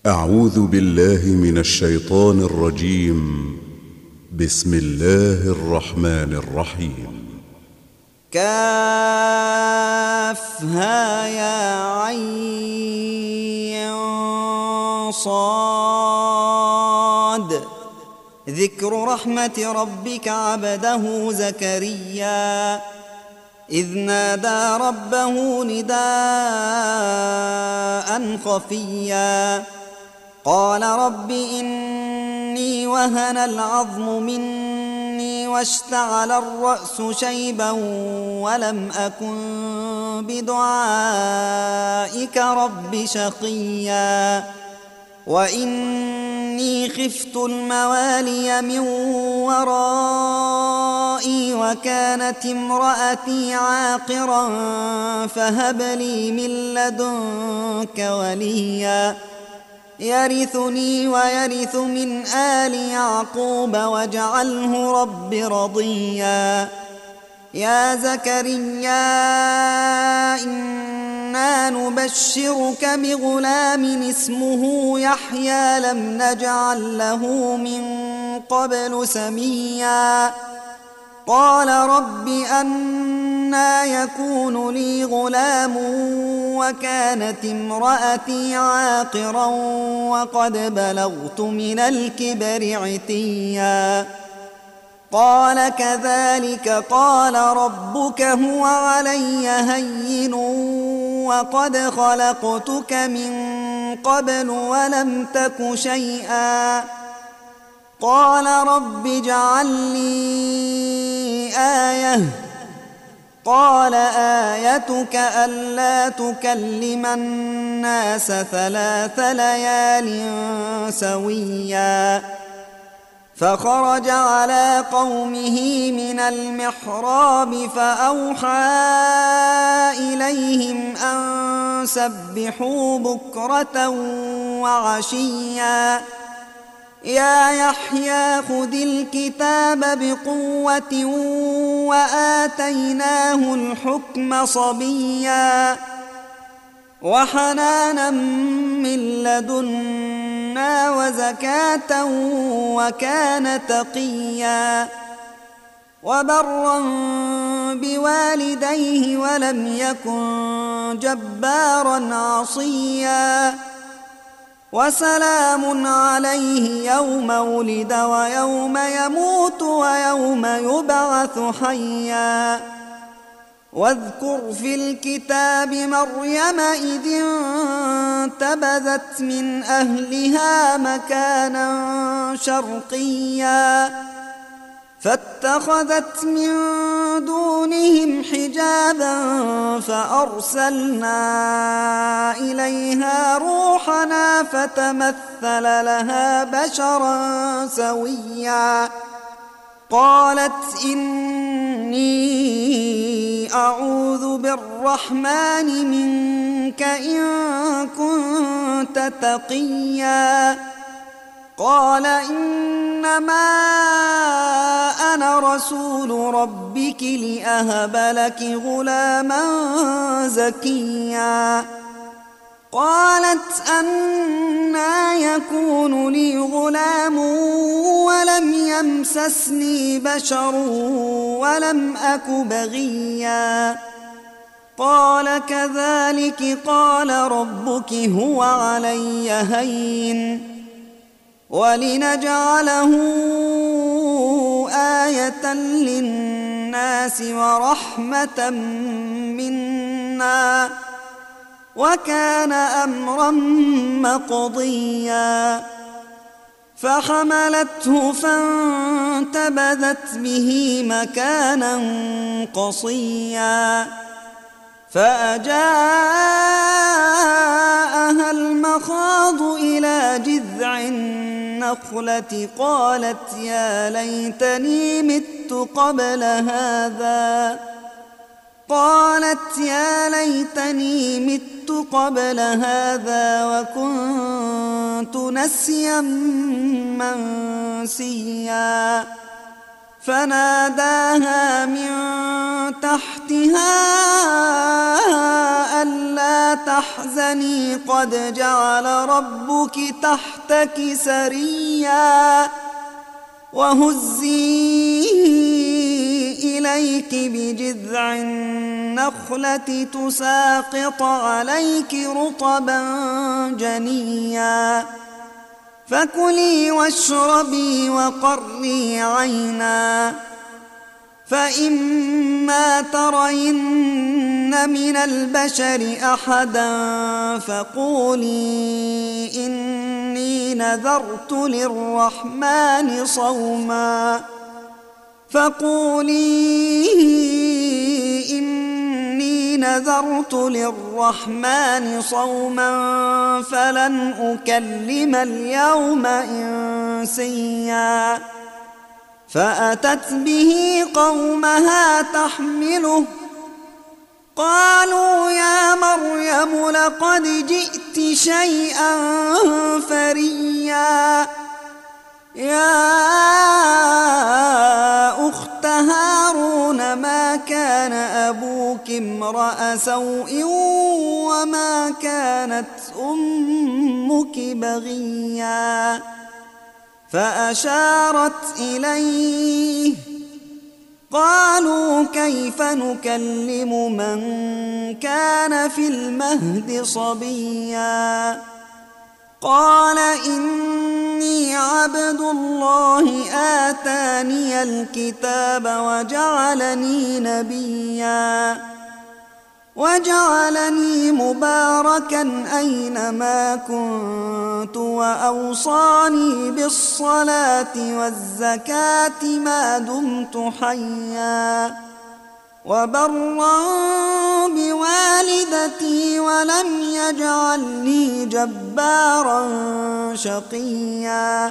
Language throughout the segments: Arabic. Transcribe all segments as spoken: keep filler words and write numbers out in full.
أعوذ بالله من الشيطان الرجيم. بسم الله الرحمن الرحيم. كافها يا عين صاد. ذكر رحمة ربك عبده زكريا إذ نادى ربه نداء خفيا قال رب إني وهن العظم مني واشتعل الرأس شيبا ولم أكن بدعائك رب شقيا وإني خفت الموالي من ورائي وكانت امرأتي عاقرا فهب لي من لدنك وليا يرثني ويرث من آل يعقوب واجعله رب رضيا. يا زكريا إنا نبشرك بغلام اسمه يحيى لم نجعل له من قبل سميا قال رب أنى يكون لي غلام وكانت امرأتي عاقرا وقد بلغت من الكبر عتيا قال كذلك قال ربك هو علي هين وقد خلقتك من قبل ولم تك شيئا قال رب اجعل لي آية قال آيتك ألا تكلم الناس ثلاث ليال سويا فخرج على قومه من المحراب فأوحى إليهم أن سبحوا بكرة وعشيا يا يحيى خذ الكتاب بقوة وآتيناه الحكم صبيا وحنانا من لدنا وزكاة وكان تقيا وبرا بوالديه ولم يكن جبارا عصيا وسلام عليه يوم ولد ويوم يموت ويوم يبعث حيا واذكر في الكتاب مريم إذ انتبذت من أهلها مكانا شرقيا فاتخذت من دونهم حجابا فأرسلنا إليها روحنا فتمثل لها بشرا سويا قالت إني أعوذ بالرحمن منك إن كنت تقيا قال إنما أنا رسول ربك لأهب لك غلاما زكيا قالت أنى يكون لي غلام ولم يمسسني بشر ولم أك بغيا قال كذلك قال ربك هو علي هين ولنجعله آية للناس ورحمة منا وكان أمرا مقضيا فحملته فانتبذت به مكانا قصيا فأجاءها المخاض إلى جذع النخلة قالت يا ليتني مت قبل هذا قالت يا ليتني مت قبل هذا وكنت نسيا منسيا فناداها من تحتها ألا تحزني قد جعل ربك تحتك سريا وهزي إليك بجذع النخلة تساقط عليك رطبا جنيا فكلي واشربي وقري عينا فإما ترين من البشر أحدا فقولي إني نذرت للرحمن صوما فقولي إني نذرت للرحمن صوما فلن أكلم اليوم إنسيا فأتت به قومها تحمله قالوا يا مريم لقد جئت شيئا فريا يا أخت هارون ما كان أبوك امرأ سوء وما كانت أمك بغيا فأشارت إليه قالوا كيف نكلم من كان في المهد صبيا قال إني عبد الله آتاني الكتاب وجعلني نبيا وجعلني مباركا أينما كنت وأوصاني بالصلاة والزكاة ما دمت حيا وبرا بوالدتي ولم يجعلني جبارا شقيا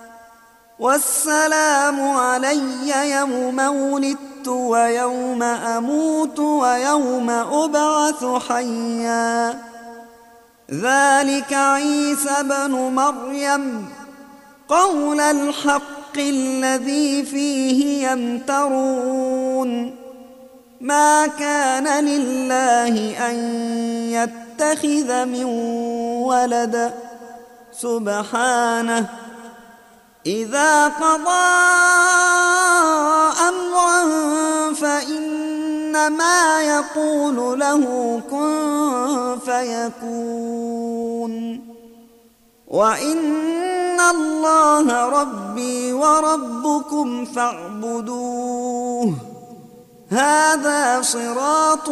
والسلام علي يوم ولدت ويوم أموت ويوم أبعث حيا ذلك عيسى بن مريم قول الحق الذي فيه يمترون ما كان لله أن يتخذ من ولد سبحانه إذا قضى أمرا فإنما يقول له كن فيكون وإن الله ربي وربكم فاعبدوه هذا صراط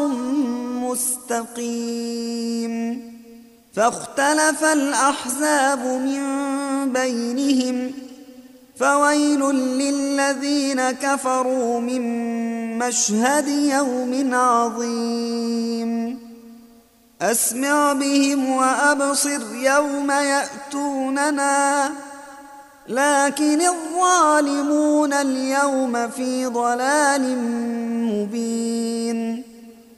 مستقيم فاختلف الأحزاب من بينهم فويل للذين كفروا من مشهد يوم عظيم أسمع بهم وأبصر يوم يأتوننا لكن الظالمون اليوم في ضلال مبين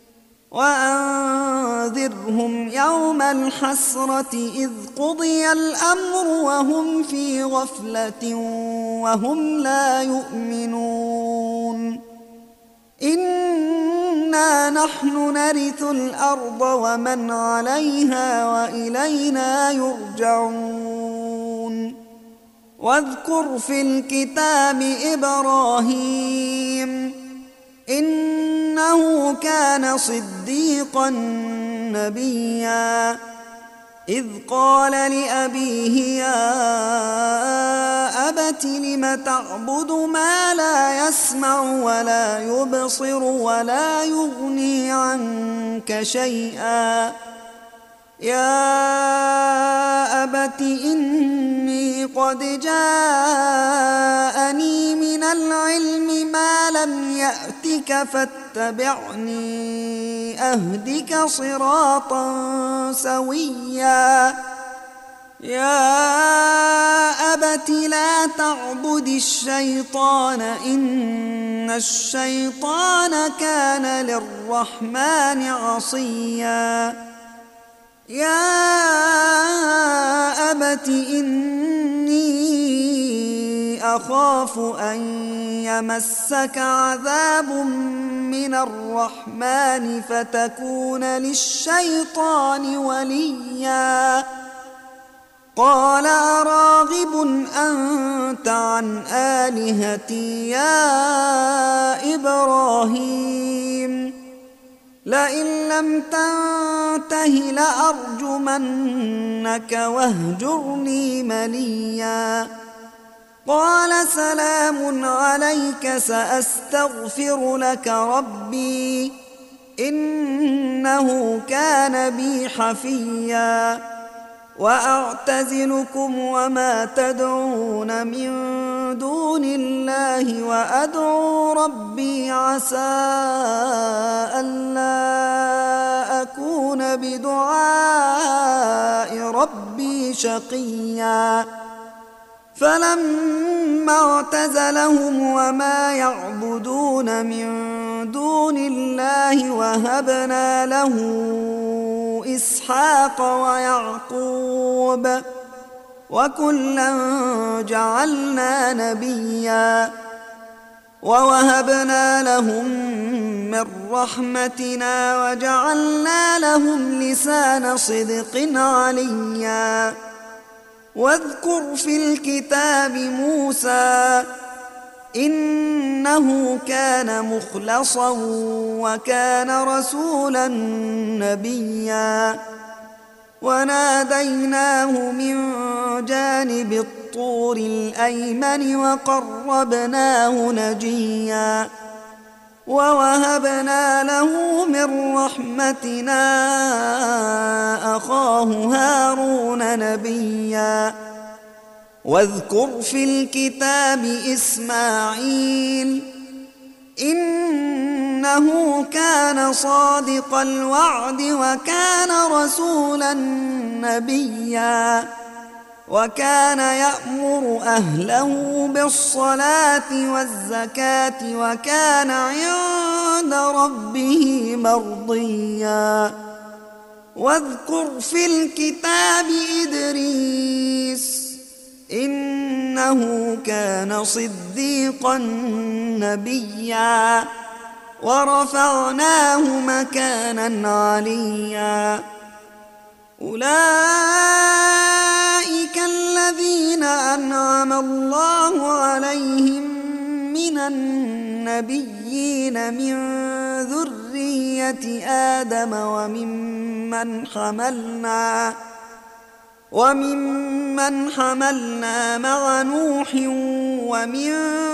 وأنذرهم يوم الحسرة إذ قضي الأمر وهم في غفلة وهم لا يؤمنون إنا نحن نرث الأرض ومن عليها وإلينا يرجعون واذكر في الكتاب إبراهيم إنه كان صديقا نبيا إذ قال لأبيه يا أبت لم تعبد ما لا يسمع ولا يبصر ولا يغني عنك شيئا يا أبت إني قد جاءني من العلم ما لم يأتك فاتبعني أهدك صراطا سويا يا أبت لا تعبد الشيطان إن الشيطان كان للرحمن عصيا يا أبت إني أخاف أن يمسك عذاب من الرحمن فتكون للشيطان وليا قال أراغب أنت عن آلهتي يا إبراهيم لئن لم تنته لأرجمنك واهجرني مليا قال سلام عليك سأستغفر لك ربي إنه كان بي حفيا وأعتزلكم وما تدعون من دون الله وأدعو ربي عسى ألا أكون بدعاء ربي شقيا فلما اعتزلهم وما يعبدون من دون الله وهبنا له إسحاق ويعقوب وكلا جعلنا نبيا ووهبنا لهم من رحمتنا وجعلنا لهم لسان صدق عليا واذكر في الكتاب موسى إنه كان مخلصا وكان رسولا نبيا وناديناه من جانب الطور الأيمن وقربناه نجيا ووهبنا له من رحمتنا أخاه هارون نبيا واذكر في الكتاب إسماعيل إنه كان صادق الوعد وكان رسولا نبيا وكان يأمر أهله بالصلاة والزكاة وكان عند ربه مرضيا واذكر في الكتاب إدريس إنه كان صديقا نبيا ورفعناه مكانا عليا أولئك الذين أنعم الله عليهم من النبيين من ذرية آدم وممن حملنا وممن حملنا مع نوح ومن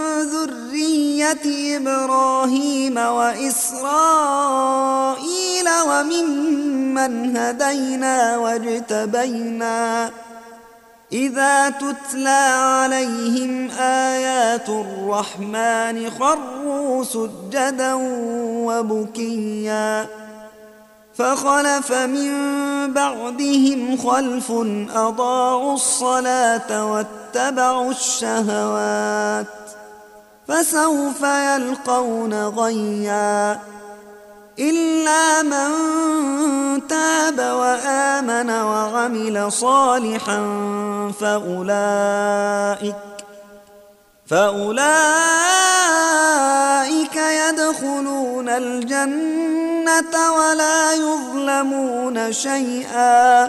ذرية إبراهيم وإسرائيل وممن هدينا واجتبينا إذا تتلى عليهم آيات الرحمن خروا سجدا وبكيا فخلف من بعدهم خلف أضاعوا الصلاة واتبعوا الشهوات فسوف يلقون غيا إلا من تاب وآمن وعمل صالحا فأولئك فأولئك يدخلون الجنة ولا يظلمون شيئا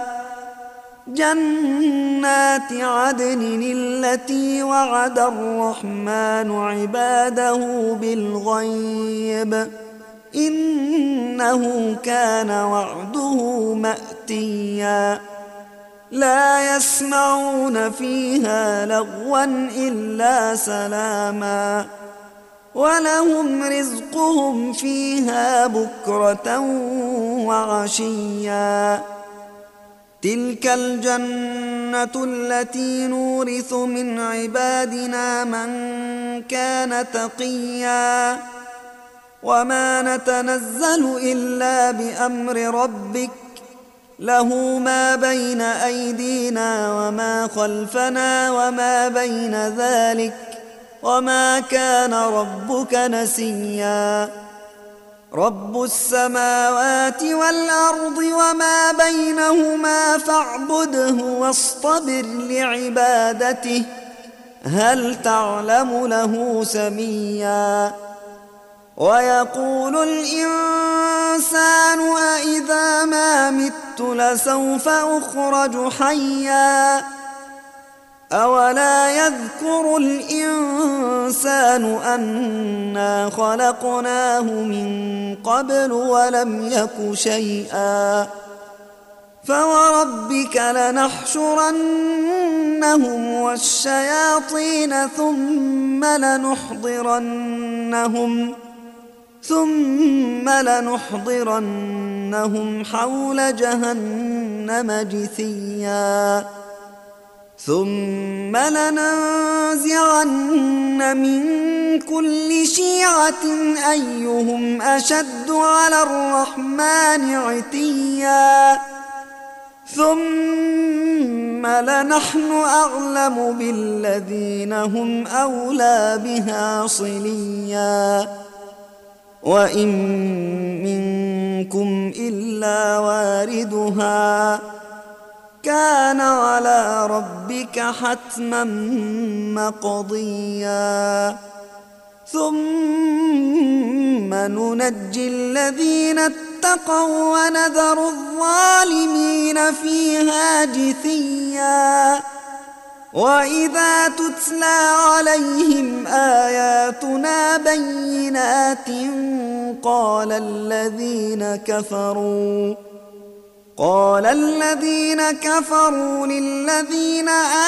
جنات عدن التي وعد الرحمن عباده بالغيب إنه كان وعده مأتيا لا يسمعون فيها لغوا إلا سلاما ولهم رزقهم فيها بكرة وعشيا تلك الجنة التي نورث من عبادنا من كان تقيا وما نتنزل إلا بأمر ربك له ما بين أيدينا وما خلفنا وما بين ذلك وما كان ربك نسيا رب السماوات والأرض وما بينهما فاعبده واصطبر لعبادته هل تعلم له سميا ويقول الإنسان أإذا ما مت لسوف أخرج حيا أولا يذكر الإنسان أنا خلقناه من قبل ولم يك شيئا فوربك لنحشرنهم والشياطين ثم لنحضرنهم ثم لنحضرنهم حول جهنم جثيا ثم لننزعن من كل شيعة أيهم أشد على الرحمن عتيا ثم لنحن أعلم بالذين هم أولى بها صليا وإن منكم إلا واردها كان على ربك حتما مقضيا ثم ننجي الذين اتقوا ونذر الظالمين فيها جثيا وإذا تتلى عليهم آياتنا بينات قال الذين كفروا قال الذين كفروا للذين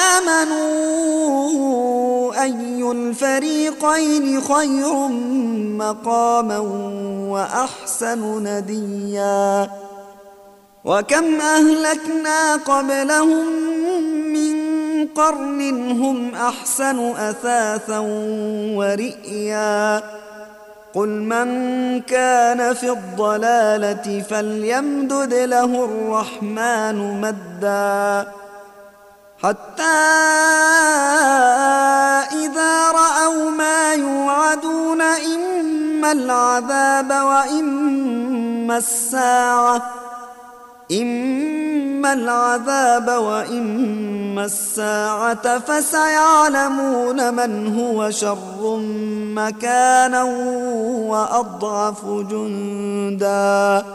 آمنوا أي الفريقين خير مقاما وأحسن نديا وكم أهلكنا قبلهم من قرن هم أحسن أثاثا ورئيا قل من كان في الضلالة فليمدد له الرحمن مدا حتى إذا رأوا ما يوعدون إما العذاب وإما الساعة إما العذاب وإما الساعة فسيعلمون من هو شر مكانا وأضعف جندا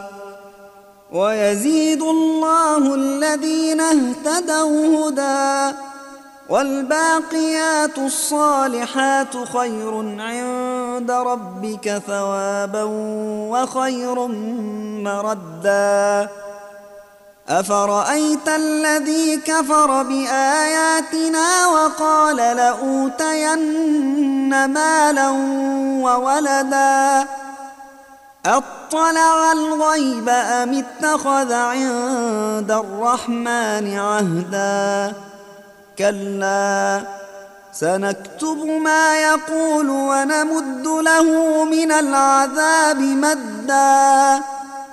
ويزيد الله الذين اهتدوا هدى والباقيات الصالحات خير عند ربك ثوابا وخير مردا أفرأيت الذي كفر بآياتنا وقال لأوتين مالا وولدا أطلع الغيب أم اتخذ عند الرحمن عهدا كلا سنكتب ما يقول ونمد له من العذاب مدا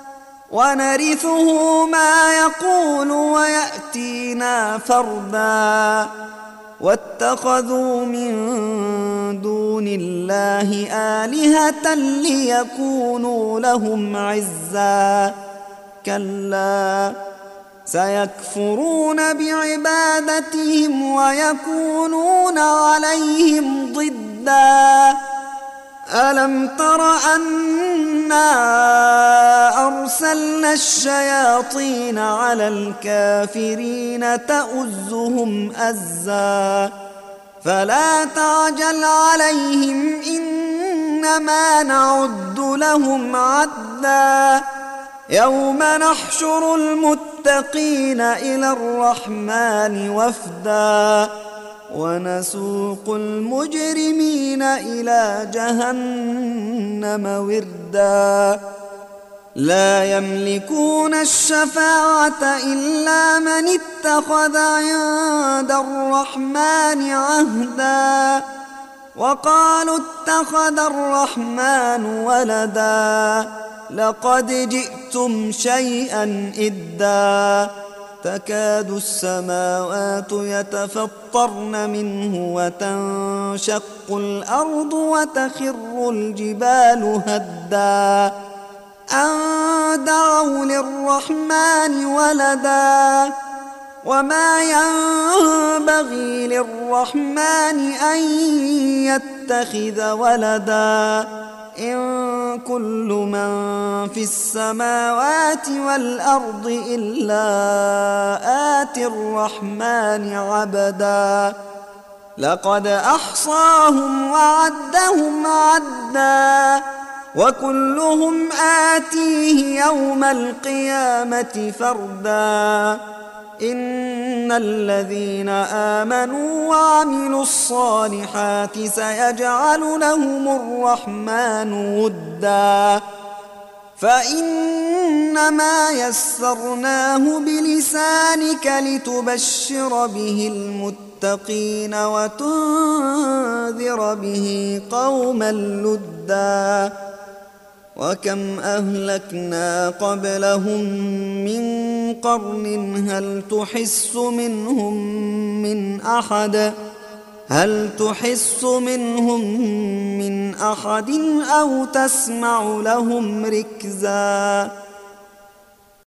ونرثه ما يقول ويأتينا فردا واتخذوا من دون الله آلهة ليكونوا لهم عزا كلا سيكفرون بعبادتهم ويكونون عليهم ضدا ألم تر أنا أرسلنا الشياطين على الكافرين تؤزهم أزا فلا تعجل عليهم إنما نعد لهم عدا يوم نحشر المتقين إلى الرحمن وفدا ونسوق المجرمين إلى جهنم وردا لا يملكون الشفاعة إلا من اتخذ عند الرحمن عهدا وقالوا اتخذ الرحمن ولدا لقد جئتم شيئا إدا تكاد السماوات يتفطرن منه وتنشق الأرض وتخر الجبال هدا أن دعوا للرحمن ولدا وما ينبغي للرحمن أن يتخذ ولدا إن كل من في السماوات والأرض إلا آتي الرحمن عبدا لقد أحصاهم وعدهم عدا وكلهم آتيه يوم القيامة فردا إن الذين آمنوا وعملوا الصالحات سيجعل لهم الرحمن ودا فإنما يسرناه بلسانك لتبشر به المتقين وتنذر به قوما لدا وكم أهلكنا قبلهم من قرن هل تحس منهم من أحد هل تحس منهم من أحد أو تسمع لهم ركزا